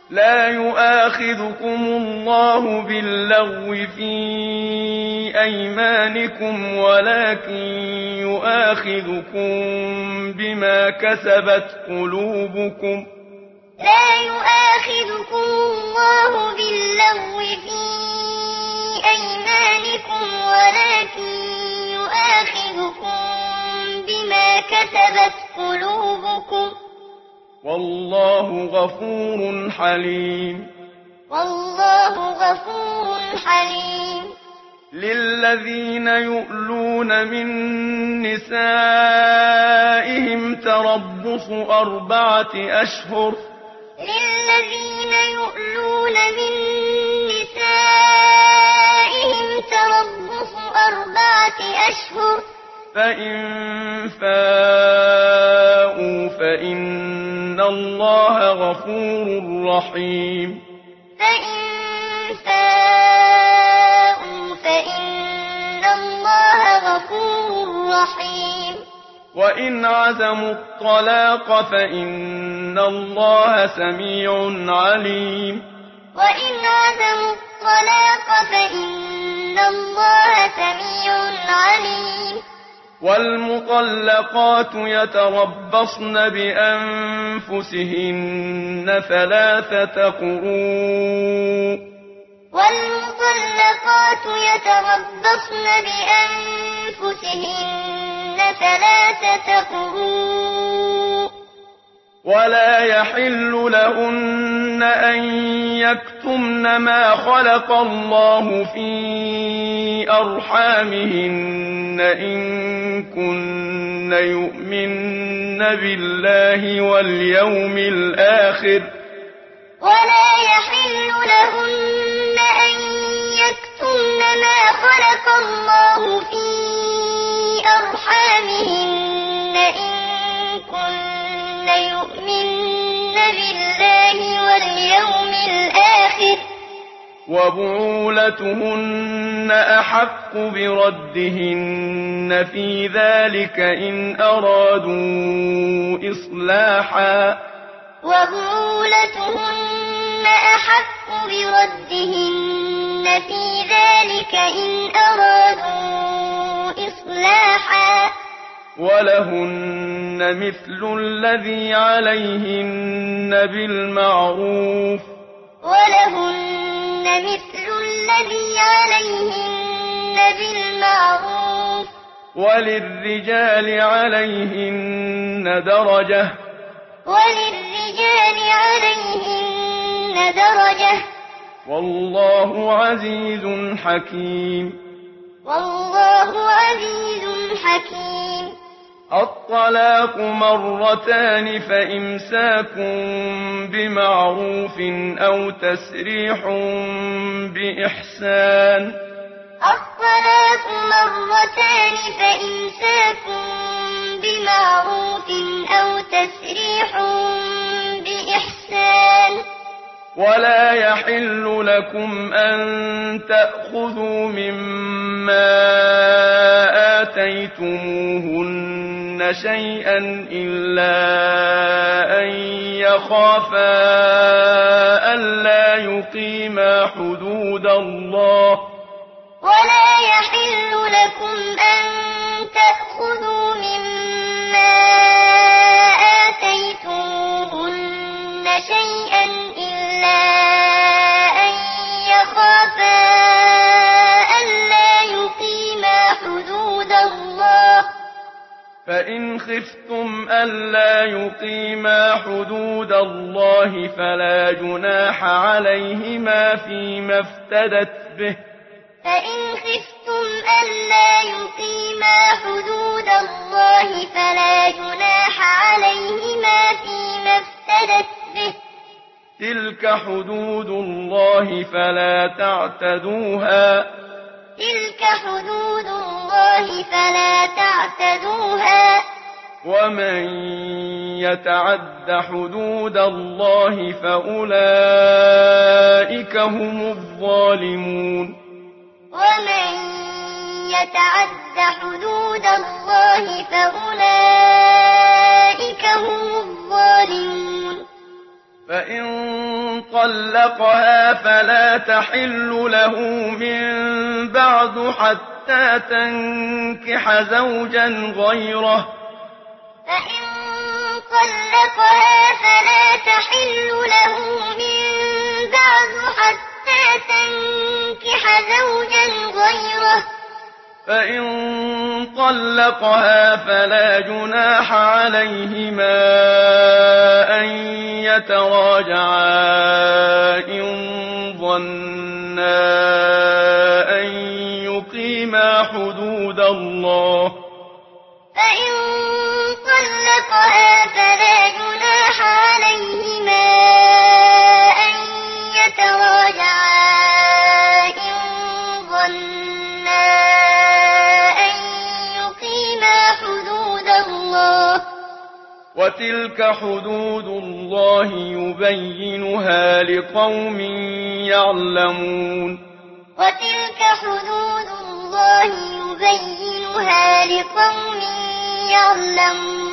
لا يؤاخذكم الله باللغو في أيمانكم ولكن يؤاخذكم بما كسبت قلوبكم. لا يؤاخذكم الله باللغو في أيمانكم ولكن يؤاخذكم بما كسبت قلوبكم. والله غفور حليم. والله غفور حليم. للذين يؤلون من نسائهم تربص 4 أشهر. للذين يؤلون من نسائهم تربص 4 أشهر. فإن فاءوا فإن الله غفور رحيم. فإن فاءوا فإن الله غفور رحيم. وإن عزموا الطلاق فإن الله سميع عليم. وإن عزموا الطلاق فإن الله سميع عليم. والمطلقات يتربصن بأنفسهن 3 قروء. والمطلقات يتربصن بأنفسهن 3 قروء. ولا يحل لهن أن يكتمن ما خلق الله في أرحامهن إن كن يؤمن بالله واليوم الآخر. ولا يحل لهن أن يكتمن ما خلق الله في أرحامهن إن كن يؤمن بالله واليوم الآخر. وبعولتهن أحق بردهن في ذلك إن أرادوا إصلاحا. وبعولتهن أحق بردهن في ذلك إن أرادوا إصلاحا. ولهن مثل الذي عليهن بالمعروف. ولهن مثل الذي عليهن بالمعروف. وللرجال عليهن درجة. وللرجال عليهن درجة. والله عزيز حكيم. والله عزيز حكيم. الطلاق 2 فإمساك بمعروف أو تسريح بإحسان. الطلاق 2 فإمساك بمعروف أو تسريح بإحسان. ولا يحل لكم أن تأخذوا مما آتيتموهن شيئا إلا أن يخافا ألا يقيما حدود الله. ولا يحل لكم أن تأخذوا مما آتيتموهن شيئا إلا أن يخافا ألا يقيما حدود الله. فإن خفتم ألا يقيما حدود الله فلا جناح عليهما فيما افتدت به. فإن خفتم ألا يقيما حدود الله فلا جناح عليهما فيما افتدت به. تلك حدود الله فلا تعتدوها. تلك حدود الله فلا تعتدوها. ومن يتعد حدود الله فأولئك هم الظالمون. ومن يتعد حدود الله فأولئك هم الظالمون. فإن طلقها فلا تحل له من بعد حتى تنكح زوجا غيره فإن طلقها فلا تحل له من بعد حتى تنكح زوجا غيره فإن طلقها فلا جناح عليهما أن يتراجعا إن ظنا أن يقيما حدود الله فإن طلقها فلا جناح عليهما أن يتراجعا إن ظنا أن يقيما حدود الله وتلك حدود الله يبينها لقوم يعلمون وتلك حدود الله يبينها لقوم يعلمون